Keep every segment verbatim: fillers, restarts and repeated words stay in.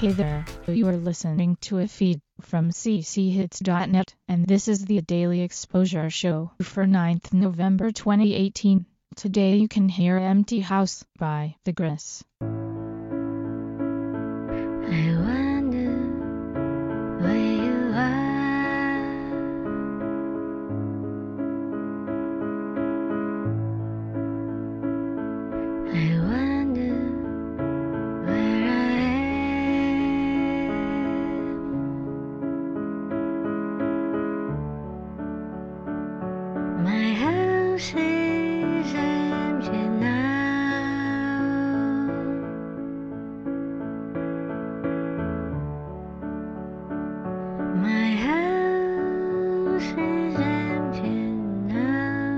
Hey there, you are listening to a feed from c c hits dot net, and this is the Daily Exposure Show for ninth November twenty eighteen. Today you can hear Empty House by The Gris. I wonder where you are. I wonder where I am. My house is empty now. My house is empty now.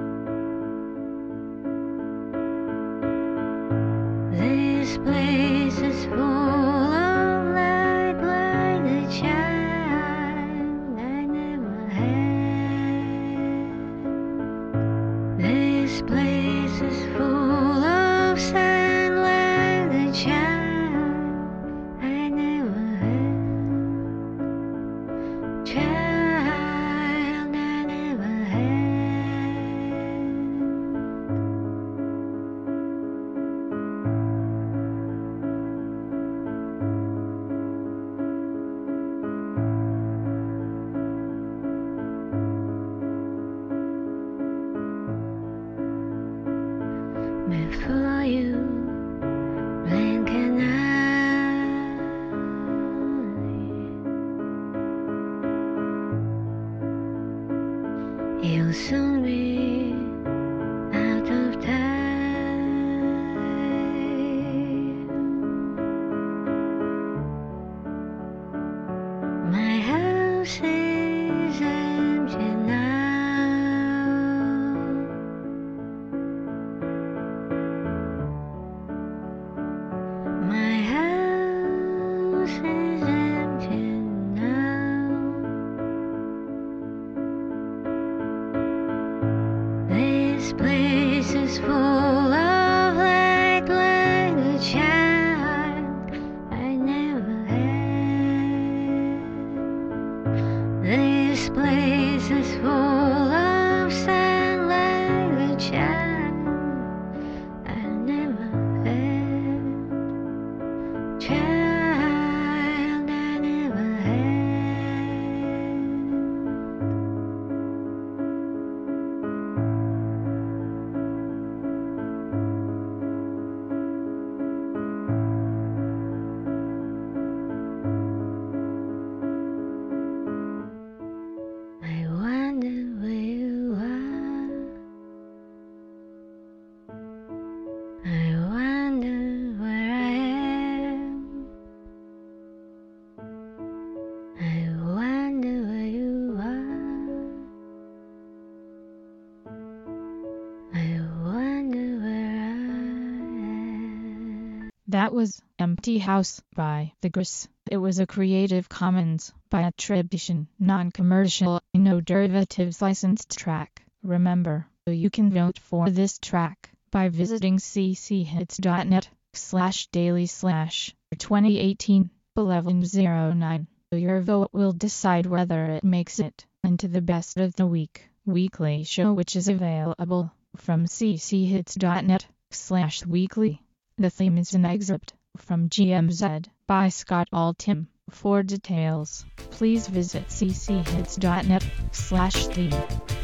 This place is full of light like a child I never had. This place is full of sun like the child I never had. Child I never had. Before you blink an eye, you'll soon be out of time. My house is empty now. My house is empty now. This place is full of light like a child I never had. This place is full of sun like a child I never had. Child I never had. I wonder where you are. I wonder where I am. I wonder where you are. I wonder where I am. That was Empty House by The Gris. It was a Creative Commons by attribution, non-commercial, no derivatives licensed track. Remember, you can vote for this track by visiting c c hits dot net slash daily slash twenty eighteen eleven oh nine. Your vote will decide whether it makes it into the best of the week weekly show, which is available from c c hits dot net slash weekly. The theme is an excerpt from G M Z by Scott Altham. For details, please visit c c hits dot net slash theme.